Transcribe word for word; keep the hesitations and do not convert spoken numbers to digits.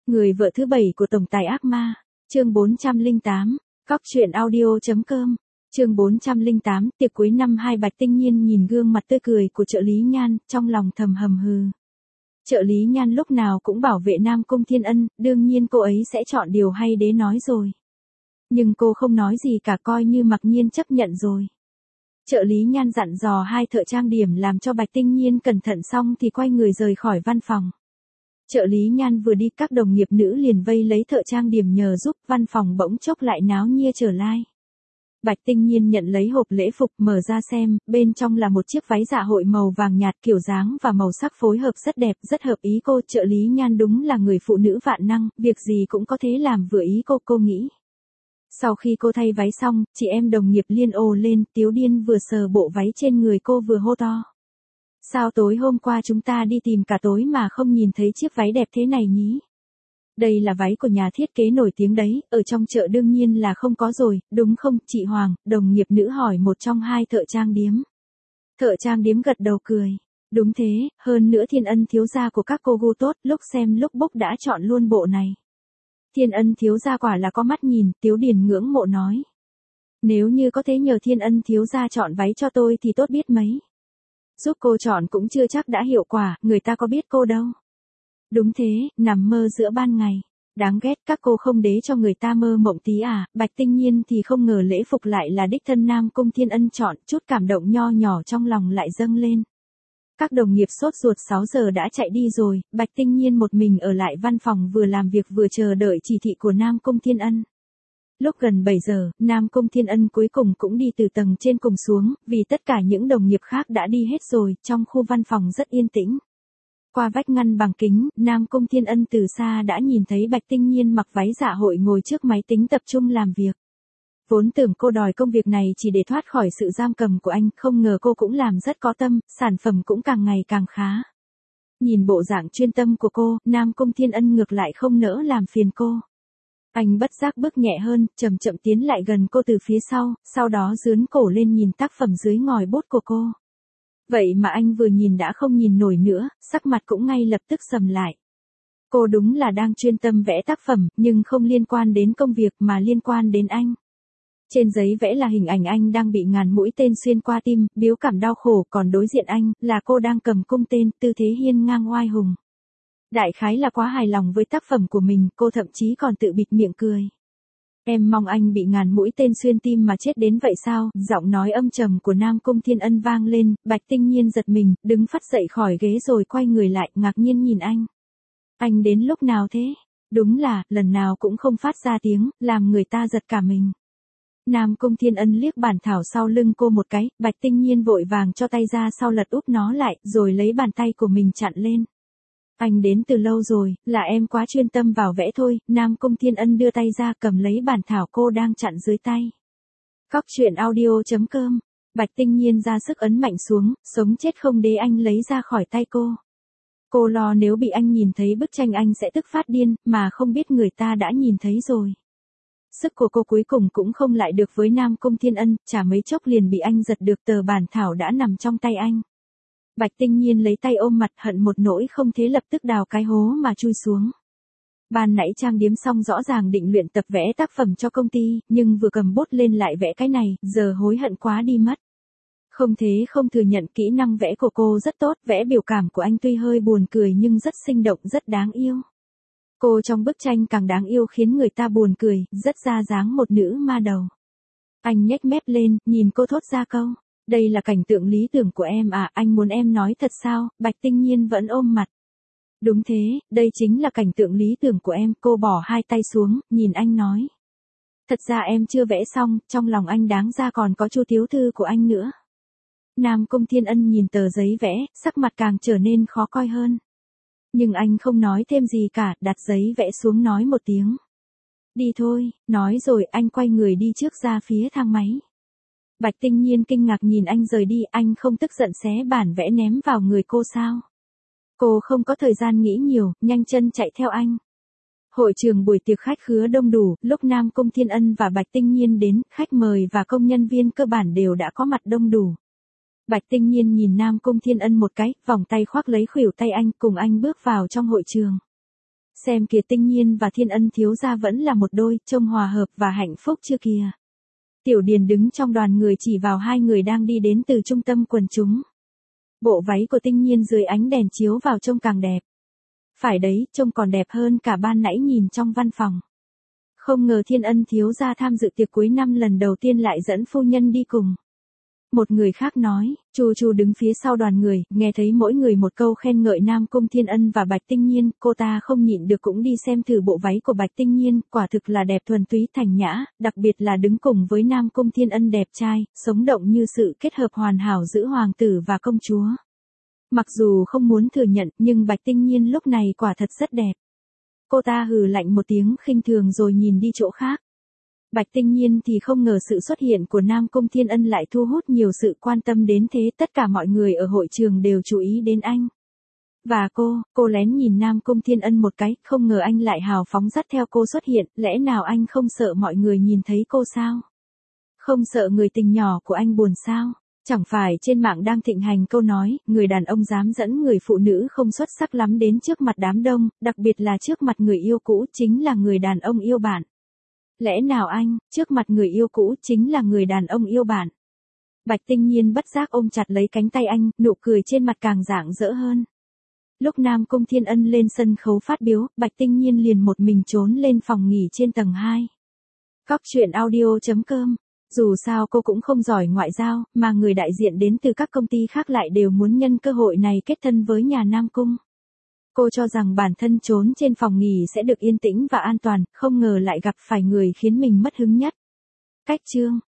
Người vợ thứ bảy của tổng tài ác ma, chương bốn trăm lẻ tám, cóc truyện audio.com, chương bốn trăm lẻ tám, tiệc cuối năm hai Bạch Tinh Nhiên nhìn gương mặt tươi cười của trợ lý Nhan, trong lòng thầm hầm hừ. Trợ lý Nhan lúc nào cũng bảo vệ Nam Cung Thiên Ân, đương nhiên cô ấy sẽ chọn điều hay đế nói rồi. Nhưng cô không nói gì cả, coi như mặc nhiên chấp nhận rồi. Trợ lý Nhan dặn dò hai thợ trang điểm làm cho Bạch Tinh Nhiên cẩn thận xong thì quay người rời khỏi văn phòng. Trợ lý Nhan vừa đi, các đồng nghiệp nữ liền vây lấy thợ trang điểm nhờ giúp, văn phòng bỗng chốc lại náo nhia trở lại. Bạch Tinh Nhiên nhận lấy hộp lễ phục, mở ra xem, bên trong là một chiếc váy dạ hội màu vàng nhạt, kiểu dáng và màu sắc phối hợp rất đẹp, rất hợp ý cô. Trợ lý Nhan đúng là người phụ nữ vạn năng, việc gì cũng có thể làm vừa ý cô, cô nghĩ. Sau khi cô thay váy xong, chị em đồng nghiệp liên ồ lên, Tiếu Điên vừa sờ bộ váy trên người cô vừa hô to. Sao tối hôm qua chúng ta đi tìm cả tối mà không nhìn thấy chiếc váy đẹp thế này nhỉ? Đây là váy của nhà thiết kế nổi tiếng đấy, ở trong chợ đương nhiên là không có rồi, đúng không, chị Hoàng? Đồng nghiệp nữ hỏi một trong hai thợ trang điếm. Thợ trang điếm gật đầu cười. Đúng thế, hơn nữa Thiên Ân thiếu gia của các cô gu tốt, lúc xem lúc book đã chọn luôn bộ này. Thiên Ân thiếu gia quả là có mắt nhìn, Tiếu Điền ngưỡng mộ nói. Nếu như có thể nhờ Thiên Ân thiếu gia chọn váy cho tôi thì tốt biết mấy. Giúp cô chọn cũng chưa chắc đã hiệu quả, người ta có biết cô đâu. Đúng thế, nằm mơ giữa ban ngày. Đáng ghét, các cô không đế cho người ta mơ mộng tí à. Bạch Tinh Nhiên thì không ngờ lễ phục lại là đích thân Nam Cung Thiên Ân chọn, chút cảm động nho nhỏ trong lòng lại dâng lên. Các đồng nghiệp sốt ruột sáu giờ đã chạy đi rồi, Bạch Tinh Nhiên một mình ở lại văn phòng vừa làm việc vừa chờ đợi chỉ thị của Nam Cung Thiên Ân. Lúc gần bảy giờ, Nam Cung Thiên Ân cuối cùng cũng đi từ tầng trên cùng xuống, vì tất cả những đồng nghiệp khác đã đi hết rồi, trong khu văn phòng rất yên tĩnh. Qua vách ngăn bằng kính, Nam Cung Thiên Ân từ xa đã nhìn thấy Bạch Tinh Nhiên mặc váy dạ hội ngồi trước máy tính tập trung làm việc. Vốn tưởng cô đòi công việc này chỉ để thoát khỏi sự giam cầm của anh, không ngờ cô cũng làm rất có tâm, sản phẩm cũng càng ngày càng khá. Nhìn bộ dạng chuyên tâm của cô, Nam Cung Thiên Ân ngược lại không nỡ làm phiền cô. Anh bất giác bước nhẹ hơn, chậm chậm tiến lại gần cô từ phía sau, sau đó dướn cổ lên nhìn tác phẩm dưới ngòi bút của cô. Vậy mà anh vừa nhìn đã không nhìn nổi nữa, sắc mặt cũng ngay lập tức sầm lại. Cô đúng là đang chuyên tâm vẽ tác phẩm, nhưng không liên quan đến công việc mà liên quan đến anh. Trên giấy vẽ là hình ảnh anh đang bị ngàn mũi tên xuyên qua tim, biếu cảm đau khổ, còn đối diện anh, là cô đang cầm cung tên, tư thế hiên ngang oai hùng. Đại khái là quá hài lòng với tác phẩm của mình, cô thậm chí còn tự bịt miệng cười. Em mong anh bị ngàn mũi tên xuyên tim mà chết đến vậy sao? Giọng nói âm trầm của Nam Cung Thiên Ân vang lên, Bạch Tinh Nhiên giật mình, đứng phắt dậy khỏi ghế rồi quay người lại, ngạc nhiên nhìn anh. Anh đến lúc nào thế? Đúng là, lần nào cũng không phát ra tiếng, làm người ta giật cả mình. Nam Cung Thiên Ân liếc bản thảo sau lưng cô một cái, Bạch Tinh Nhiên vội vàng cho tay ra sau lật úp nó lại, rồi lấy bàn tay của mình chặn lên. Anh đến từ lâu rồi, là em quá chuyên tâm vào vẽ thôi. Nam Cung Thiên Ân đưa tay ra cầm lấy bản thảo cô đang chặn dưới tay. Cóc truyện audio.com, Bạch Tinh Nhiên ra sức ấn mạnh xuống, sống chết không để anh lấy ra khỏi tay cô. Cô lo nếu bị anh nhìn thấy bức tranh anh sẽ tức phát điên, mà không biết người ta đã nhìn thấy rồi. Sức của cô cuối cùng cũng không lại được với Nam Cung Thiên Ân, chả mấy chốc liền bị anh giật được, tờ bản thảo đã nằm trong tay anh. Bạch Tinh Nhiên lấy tay ôm mặt, hận một nỗi không thế lập tức đào cái hố mà chui xuống. Ban nãy trang điểm xong rõ ràng định luyện tập vẽ tác phẩm cho công ty, nhưng vừa cầm bút lên lại vẽ cái này, giờ hối hận quá đi mất. Không thế không thừa nhận kỹ năng vẽ của cô rất tốt, vẽ biểu cảm của anh tuy hơi buồn cười nhưng rất sinh động, rất đáng yêu. Cô trong bức tranh càng đáng yêu khiến người ta buồn cười, rất ra dáng một nữ ma đầu. Anh nhếch mép lên, nhìn cô thốt ra câu. Đây là cảnh tượng lý tưởng của em à, anh muốn em nói thật sao? Bạch Tinh Nhiên vẫn ôm mặt. Đúng thế, đây chính là cảnh tượng lý tưởng của em, cô bỏ hai tay xuống, nhìn anh nói. Thật ra em chưa vẽ xong, trong lòng anh đáng ra còn có Chu tiểu thư của anh nữa. Nam Cung Thiên Ân nhìn tờ giấy vẽ, sắc mặt càng trở nên khó coi hơn. Nhưng anh không nói thêm gì cả, đặt giấy vẽ xuống nói một tiếng. Đi thôi, nói rồi anh quay người đi trước ra phía thang máy. Bạch Tinh Nhiên kinh ngạc nhìn anh rời đi, anh không tức giận xé bản vẽ ném vào người cô sao? Cô không có thời gian nghĩ nhiều, nhanh chân chạy theo anh. Hội trường buổi tiệc khách khứa đông đủ, lúc Nam Cung Thiên Ân và Bạch Tinh Nhiên đến, khách mời và công nhân viên cơ bản đều đã có mặt đông đủ. Bạch Tinh Nhiên nhìn Nam Cung Thiên Ân một cái, vòng tay khoác lấy khuỷu tay anh, cùng anh bước vào trong hội trường. Xem kìa Tinh Nhiên và Thiên Ân thiếu gia vẫn là một đôi, trông hòa hợp và hạnh phúc chưa kìa. Tiểu Điền đứng trong đoàn người chỉ vào hai người đang đi đến từ trung tâm quần chúng. Bộ váy của Tinh Nhiên dưới ánh đèn chiếu vào trông càng đẹp. Phải đấy, trông còn đẹp hơn cả ban nãy nhìn trong văn phòng. Không ngờ Thiên Ân thiếu gia tham dự tiệc cuối năm lần đầu tiên lại dẫn phu nhân đi cùng. Một người khác nói, Chu Chu đứng phía sau đoàn người, nghe thấy mỗi người một câu khen ngợi Nam Cung Thiên Ân và Bạch Tinh Nhiên, cô ta không nhịn được cũng đi xem thử bộ váy của Bạch Tinh Nhiên, quả thực là đẹp thuần túy thành nhã, đặc biệt là đứng cùng với Nam Cung Thiên Ân đẹp trai, sống động như sự kết hợp hoàn hảo giữa hoàng tử và công chúa. Mặc dù không muốn thừa nhận, nhưng Bạch Tinh Nhiên lúc này quả thật rất đẹp. Cô ta hừ lạnh một tiếng khinh thường rồi nhìn đi chỗ khác. Bạch Tinh Nhiên thì không ngờ sự xuất hiện của Nam Cung Thiên Ân lại thu hút nhiều sự quan tâm đến thế, tất cả mọi người ở hội trường đều chú ý đến anh. Và cô, cô lén nhìn Nam Cung Thiên Ân một cái, không ngờ anh lại hào phóng dắt theo cô xuất hiện, lẽ nào anh không sợ mọi người nhìn thấy cô sao? Không sợ người tình nhỏ của anh buồn sao? Chẳng phải trên mạng đang thịnh hành câu nói, người đàn ông dám dẫn người phụ nữ không xuất sắc lắm đến trước mặt đám đông, đặc biệt là trước mặt người yêu cũ, chính là người đàn ông yêu bạn. Lẽ nào anh, trước mặt người yêu cũ chính là người đàn ông yêu bạn? Bạch Tinh Nhiên bất giác ôm chặt lấy cánh tay anh, nụ cười trên mặt càng rạng rỡ hơn. Lúc Nam Cung Thiên Ân lên sân khấu phát biểu, Bạch Tinh Nhiên liền một mình trốn lên phòng nghỉ trên tầng hai. Cóc truyện audio chấm com. Dù sao cô cũng không giỏi ngoại giao, mà người đại diện đến từ các công ty khác lại đều muốn nhân cơ hội này kết thân với nhà Nam Cung. Cô cho rằng bản thân trốn trên phòng nghỉ sẽ được yên tĩnh và an toàn, không ngờ lại gặp phải người khiến mình mất hứng nhất. Cách chương